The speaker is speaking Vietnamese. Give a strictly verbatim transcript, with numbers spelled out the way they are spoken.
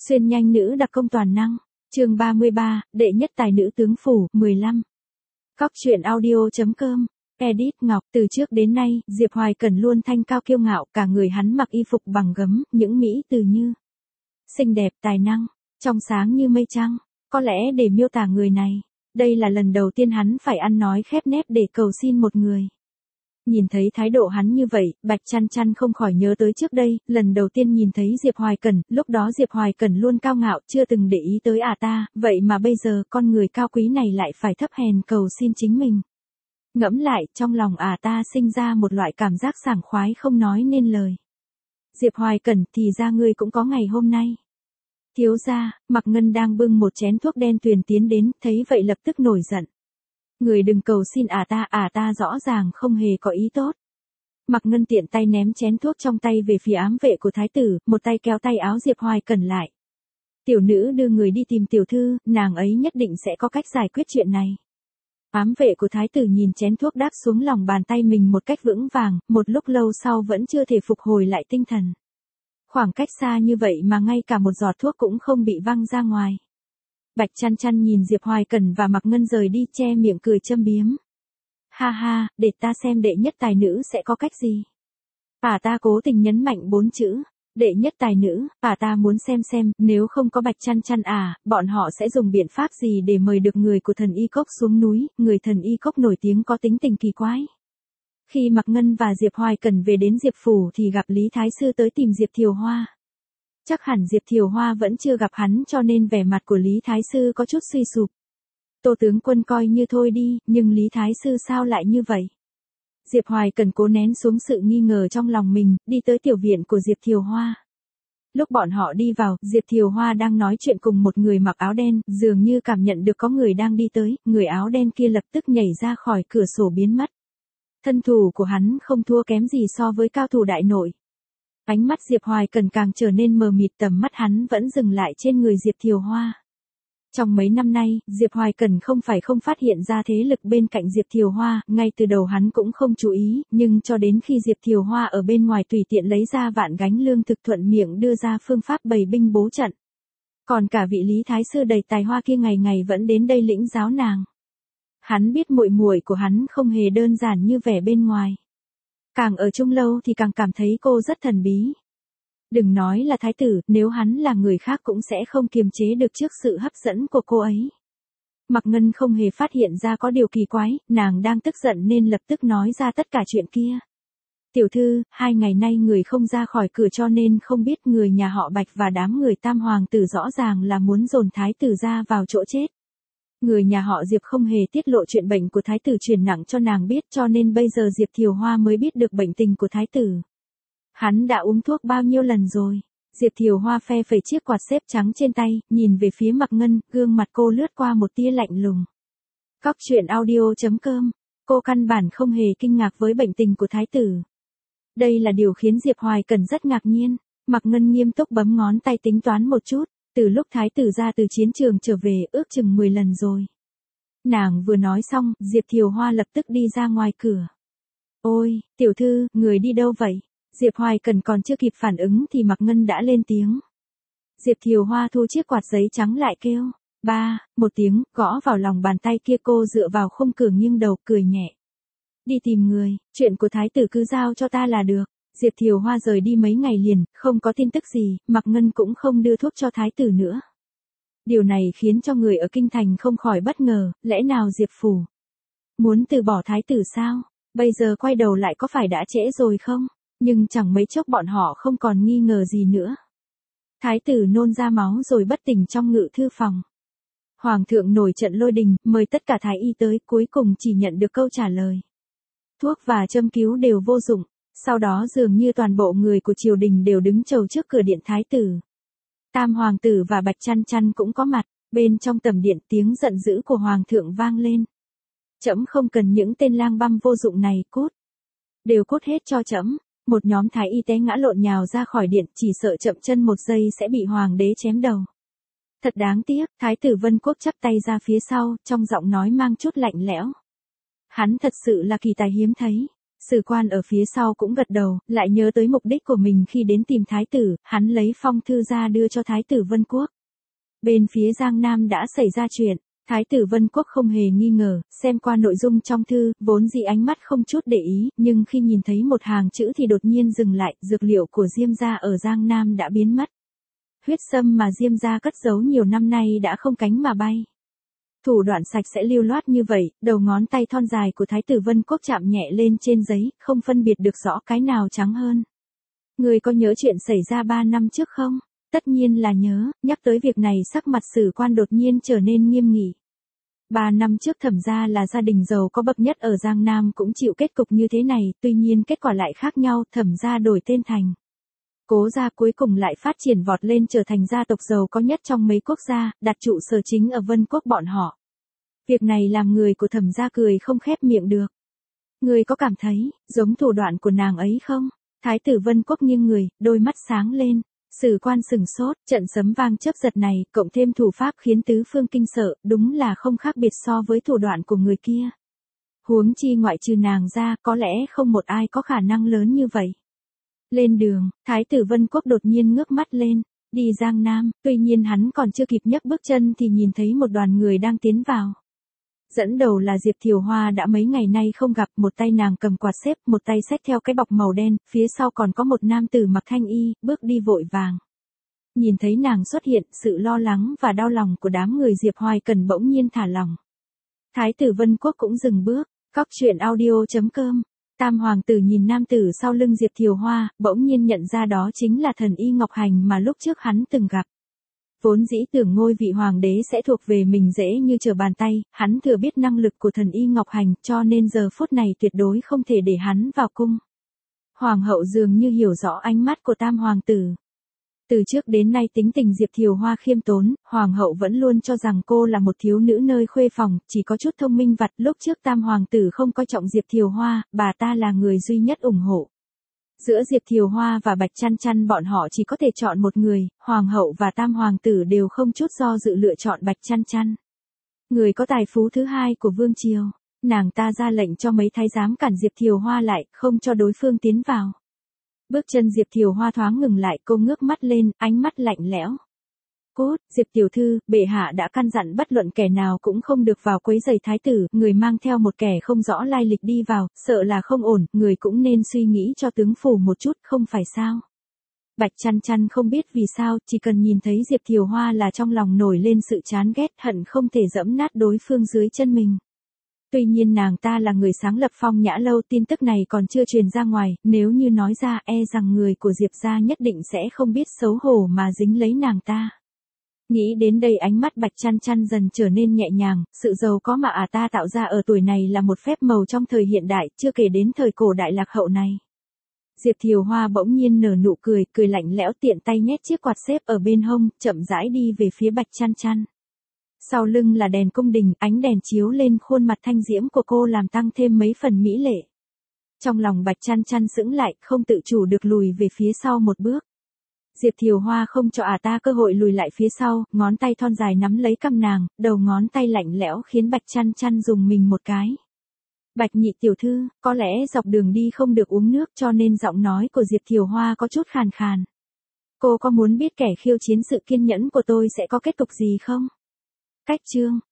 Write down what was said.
Xuyên nhanh nữ đặc công toàn năng, chương ba mươi ba, đệ nhất tài nữ tướng phủ, mười lăm. Cóc truyện audio chấm com, edit Ngọc, từ trước đến nay, Diệp Hoài Cẩn luôn thanh cao kiêu ngạo, cả người hắn mặc y phục bằng gấm, những mỹ từ như xinh đẹp, tài năng, trong sáng như mây trăng, có lẽ để miêu tả người này, đây là lần đầu tiên hắn phải ăn nói khép nép để cầu xin một người. Nhìn thấy thái độ hắn như vậy, Bạch Chăn Chăn không khỏi nhớ tới trước đây, lần đầu tiên nhìn thấy Diệp Hoài Cẩn, lúc đó Diệp Hoài Cẩn luôn cao ngạo, chưa từng để ý tới à ta, vậy mà bây giờ con người cao quý này lại phải thấp hèn cầu xin chính mình. Ngẫm lại, trong lòng à ta sinh ra một loại cảm giác sảng khoái không nói nên lời. Diệp Hoài Cẩn, thì ra ngươi cũng có ngày hôm nay. Thiếu gia, Mạc Ngân đang bưng một chén thuốc đen tuyền tiến đến, thấy vậy lập tức nổi giận. Người đừng cầu xin à ta, à ta rõ ràng không hề có ý tốt. Mạc Ngân tiện tay ném chén thuốc trong tay về phía ám vệ của thái tử, một tay kéo tay áo Diệp Hoài Cẩn lại. Tiểu nữ đưa người đi tìm tiểu thư, nàng ấy nhất định sẽ có cách giải quyết chuyện này. Ám vệ của thái tử nhìn chén thuốc đáp xuống lòng bàn tay mình một cách vững vàng, một lúc lâu sau vẫn chưa thể phục hồi lại tinh thần. Khoảng cách xa như vậy mà ngay cả một giọt thuốc cũng không bị văng ra ngoài. Bạch Chăn Chăn nhìn Diệp Hoài Cẩn và Mạc Ngân rời đi, che miệng cười châm biếm. Ha ha, để ta xem đệ nhất tài nữ sẽ có cách gì. À ta cố tình nhấn mạnh bốn chữ, đệ nhất tài nữ, à ta muốn xem xem, nếu không có Bạch Chăn Chăn à, bọn họ sẽ dùng biện pháp gì để mời được người của thần y cốc xuống núi, người thần y cốc nổi tiếng có tính tình kỳ quái. Khi Mạc Ngân và Diệp Hoài Cẩn về đến Diệp Phủ thì gặp Lý Thái Sư tới tìm Diệp Thiều Hoa. Chắc hẳn Diệp Thiều Hoa vẫn chưa gặp hắn cho nên vẻ mặt của Lý Thái Sư có chút suy sụp. Tô tướng quân coi như thôi đi, nhưng Lý Thái Sư sao lại như vậy? Diệp Hoài Cẩn cố nén xuống sự nghi ngờ trong lòng mình, đi tới tiểu viện của Diệp Thiều Hoa. Lúc bọn họ đi vào, Diệp Thiều Hoa đang nói chuyện cùng một người mặc áo đen, dường như cảm nhận được có người đang đi tới, người áo đen kia lập tức nhảy ra khỏi cửa sổ biến mất. Thân thủ của hắn không thua kém gì so với cao thủ đại nội. Ánh mắt Diệp Hoài Cẩn càng trở nên mờ mịt, tầm mắt hắn vẫn dừng lại trên người Diệp Thiều Hoa. Trong mấy năm nay, Diệp Hoài Cẩn không phải không phát hiện ra thế lực bên cạnh Diệp Thiều Hoa, ngay từ đầu hắn cũng không chú ý, nhưng cho đến khi Diệp Thiều Hoa ở bên ngoài tùy tiện lấy ra vạn gánh lương thực thuận miệng đưa ra phương pháp bày binh bố trận. Còn cả vị Lý Thái Sư đầy tài hoa kia ngày ngày vẫn đến đây lĩnh giáo nàng. Hắn biết muội muội của hắn không hề đơn giản như vẻ bên ngoài. Càng ở chung lâu thì càng cảm thấy cô rất thần bí. Đừng nói là thái tử, nếu hắn là người khác cũng sẽ không kiềm chế được trước sự hấp dẫn của cô ấy. Mạc Ngân không hề phát hiện ra có điều kỳ quái, nàng đang tức giận nên lập tức nói ra tất cả chuyện kia. Tiểu thư, hai ngày nay người không ra khỏi cửa cho nên không biết người nhà họ Bạch và đám người tam hoàng tử rõ ràng là muốn dồn thái tử ra vào chỗ chết. Người nhà họ Diệp không hề tiết lộ chuyện bệnh của thái tử truyền nặng cho nàng biết cho nên bây giờ Diệp Thiều Hoa mới biết được bệnh tình của thái tử. Hắn đã uống thuốc bao nhiêu lần rồi? Diệp Thiều Hoa phe phẩy chiếc quạt xếp trắng trên tay, nhìn về phía Mạc Ngân, gương mặt cô lướt qua một tia lạnh lùng. Cóc truyện audio chấm com, cô căn bản không hề kinh ngạc với bệnh tình của thái tử. Đây là điều khiến Diệp Hoài Cẩn rất ngạc nhiên. Mạc Ngân nghiêm túc bấm ngón tay tính toán một chút. Từ lúc thái tử ra từ chiến trường trở về ước chừng mười lần rồi. Nàng vừa nói xong, Diệp Thiều Hoa lập tức đi ra ngoài cửa. Ôi, tiểu thư, người đi đâu vậy? Diệp Hoài Cẩn còn chưa kịp phản ứng thì Mạc Ngân đã lên tiếng. Diệp Thiều Hoa thu chiếc quạt giấy trắng lại kêu. Ba, một tiếng, gõ vào lòng bàn tay kia, cô dựa vào khung cửa nghiêng đầu, cười nhẹ. Đi tìm người, chuyện của thái tử cứ giao cho ta là được. Diệp Thiều Hoa rời đi mấy ngày liền, không có tin tức gì, Mạc Ngân cũng không đưa thuốc cho thái tử nữa. Điều này khiến cho người ở kinh thành không khỏi bất ngờ, lẽ nào Diệp Phủ muốn từ bỏ thái tử sao? Bây giờ quay đầu lại có phải đã trễ rồi không? Nhưng chẳng mấy chốc bọn họ không còn nghi ngờ gì nữa. Thái tử nôn ra máu rồi bất tỉnh trong ngự thư phòng. Hoàng thượng nổi trận lôi đình, mời tất cả thái y tới, cuối cùng chỉ nhận được câu trả lời. Thuốc và châm cứu đều vô dụng. Sau đó dường như toàn bộ người của triều đình đều đứng chầu trước cửa điện thái tử. Tam hoàng tử và Bạch Chăn Chăn cũng có mặt, bên trong tầm điện tiếng giận dữ của hoàng thượng vang lên. Trẫm không cần những tên lang băm vô dụng này, cút. Đều cút hết cho trẫm. Một nhóm thái y té ngã lộn nhào ra khỏi điện, chỉ sợ chậm chân một giây sẽ bị hoàng đế chém đầu. Thật đáng tiếc, thái tử Vân Quốc chắp tay ra phía sau, trong giọng nói mang chút lạnh lẽo. Hắn thật sự là kỳ tài hiếm thấy. Sử Quan ở phía sau cũng gật đầu, lại nhớ tới mục đích của mình khi đến tìm thái tử, hắn lấy phong thư ra đưa cho thái tử Vân Quốc. Bên phía Giang Nam đã xảy ra chuyện, thái tử Vân Quốc không hề nghi ngờ, xem qua nội dung trong thư, vốn dĩ ánh mắt không chút để ý, nhưng khi nhìn thấy một hàng chữ thì đột nhiên dừng lại, dược liệu của Diêm gia ở Giang Nam đã biến mất. Huyết sâm mà Diêm gia cất giấu nhiều năm nay đã không cánh mà bay. Thủ đoạn sạch sẽ lưu loát như vậy, đầu ngón tay thon dài của thái tử Vân Quốc chạm nhẹ lên trên giấy, không phân biệt được rõ cái nào trắng hơn. Người có nhớ chuyện xảy ra ba năm trước không? Tất nhiên là nhớ, nhắc tới việc này sắc mặt Sử Quan đột nhiên trở nên nghiêm nghị. Ba năm trước Thẩm gia là gia đình giàu có bậc nhất ở Giang Nam cũng chịu kết cục như thế này, tuy nhiên kết quả lại khác nhau, Thẩm gia đổi tên thành Cố gia, cuối cùng lại phát triển vọt lên trở thành gia tộc giàu có nhất trong mấy quốc gia, đặt trụ sở chính ở Vân Quốc bọn họ. Việc này làm người của Thẩm gia cười không khép miệng được. Người có cảm thấy giống thủ đoạn của nàng ấy không? Thái tử Vân Quốc nghiêng người, đôi mắt sáng lên. Sử Quan sừng sốt, trận sấm vang chớp giật này, cộng thêm thủ pháp khiến tứ phương kinh sợ, đúng là không khác biệt so với thủ đoạn của người kia. Huống chi ngoại trừ nàng ra, có lẽ không một ai có khả năng lớn như vậy. Lên đường, Thái tử Vân Quốc đột nhiên ngước mắt lên, đi Giang Nam, tuy nhiên hắn còn chưa kịp nhấc bước chân thì nhìn thấy một đoàn người đang tiến vào. Dẫn đầu là Diệp Thiều Hoa đã mấy ngày nay không gặp, một tay nàng cầm quạt xếp, một tay xách theo cái bọc màu đen, phía sau còn có một nam tử mặc thanh y, bước đi vội vàng. Nhìn thấy nàng xuất hiện, sự lo lắng và đau lòng của đám người Diệp Hoài Cần bỗng nhiên thả lỏng. Thái tử Vân Quốc cũng dừng bước, Cóc truyện audio chấm com. Tam hoàng tử nhìn nam tử sau lưng Diệp Thiều Hoa, bỗng nhiên nhận ra đó chính là thần y Ngọc Hành mà lúc trước hắn từng gặp. Vốn dĩ tưởng ngôi vị hoàng đế sẽ thuộc về mình dễ như trở bàn tay, hắn thừa biết năng lực của thần y Ngọc Hành cho nên giờ phút này tuyệt đối không thể để hắn vào cung. Hoàng hậu dường như hiểu rõ ánh mắt của tam hoàng tử. Từ trước đến nay tính tình Diệp Thiều Hoa khiêm tốn, hoàng hậu vẫn luôn cho rằng cô là một thiếu nữ nơi khuê phòng, chỉ có chút thông minh vặt. Lúc trước tam hoàng tử không coi trọng Diệp Thiều Hoa, bà ta là người duy nhất ủng hộ. Giữa Diệp Thiều Hoa và Bạch Chăn Chăn bọn họ chỉ có thể chọn một người, hoàng hậu và tam hoàng tử đều không chút do dự lựa chọn Bạch Chăn Chăn. Người có tài phú thứ hai của vương triều, nàng ta ra lệnh cho mấy thái giám cản Diệp Thiều Hoa lại, không cho đối phương tiến vào. Bước chân Diệp Thiều Hoa thoáng ngừng lại, cô ngước mắt lên, ánh mắt lạnh lẽo. Cốt, Diệp tiểu thư, bệ hạ đã căn dặn bất luận kẻ nào cũng không được vào quấy rầy thái tử, người mang theo một kẻ không rõ lai lịch đi vào, sợ là không ổn, người cũng nên suy nghĩ cho tướng phủ một chút, không phải sao? Bạch Chăn Chăn không biết vì sao, chỉ cần nhìn thấy Diệp Thiều Hoa là trong lòng nổi lên sự chán ghét, hận không thể dẫm nát đối phương dưới chân mình. Tuy nhiên nàng ta là người sáng lập Phong Nhã Lâu, tin tức này còn chưa truyền ra ngoài, nếu như nói ra e rằng người của Diệp gia nhất định sẽ không biết xấu hổ mà dính lấy nàng ta. Nghĩ đến đây ánh mắt Bạch Chăn Chăn dần trở nên nhẹ nhàng, sự giàu có mà ả ta tạo ra ở tuổi này là một phép màu trong thời hiện đại, chưa kể đến thời cổ đại lạc hậu này. Diệp Thiều Hoa bỗng nhiên nở nụ cười, cười lạnh lẽo, tiện tay nhét chiếc quạt xếp ở bên hông, chậm rãi đi về phía Bạch Chăn Chăn. Sau lưng là đèn cung đình, ánh đèn chiếu lên khuôn mặt thanh diễm của cô làm tăng thêm mấy phần mỹ lệ. Trong lòng Bạch Chăn Chăn sững lại, không tự chủ được lùi về phía sau một bước. Diệp Thiều Hoa không cho ả ta cơ hội lùi lại phía sau, ngón tay thon dài nắm lấy cằm nàng, đầu ngón tay lạnh lẽo khiến Bạch Chăn Chăn dùng mình một cái. Bạch nhị tiểu thư, có lẽ dọc đường đi không được uống nước cho nên giọng nói của Diệp Thiều Hoa có chút khàn khàn. Cô có muốn biết kẻ khiêu chiến sự kiên nhẫn của tôi sẽ có kết cục gì không? Cách chương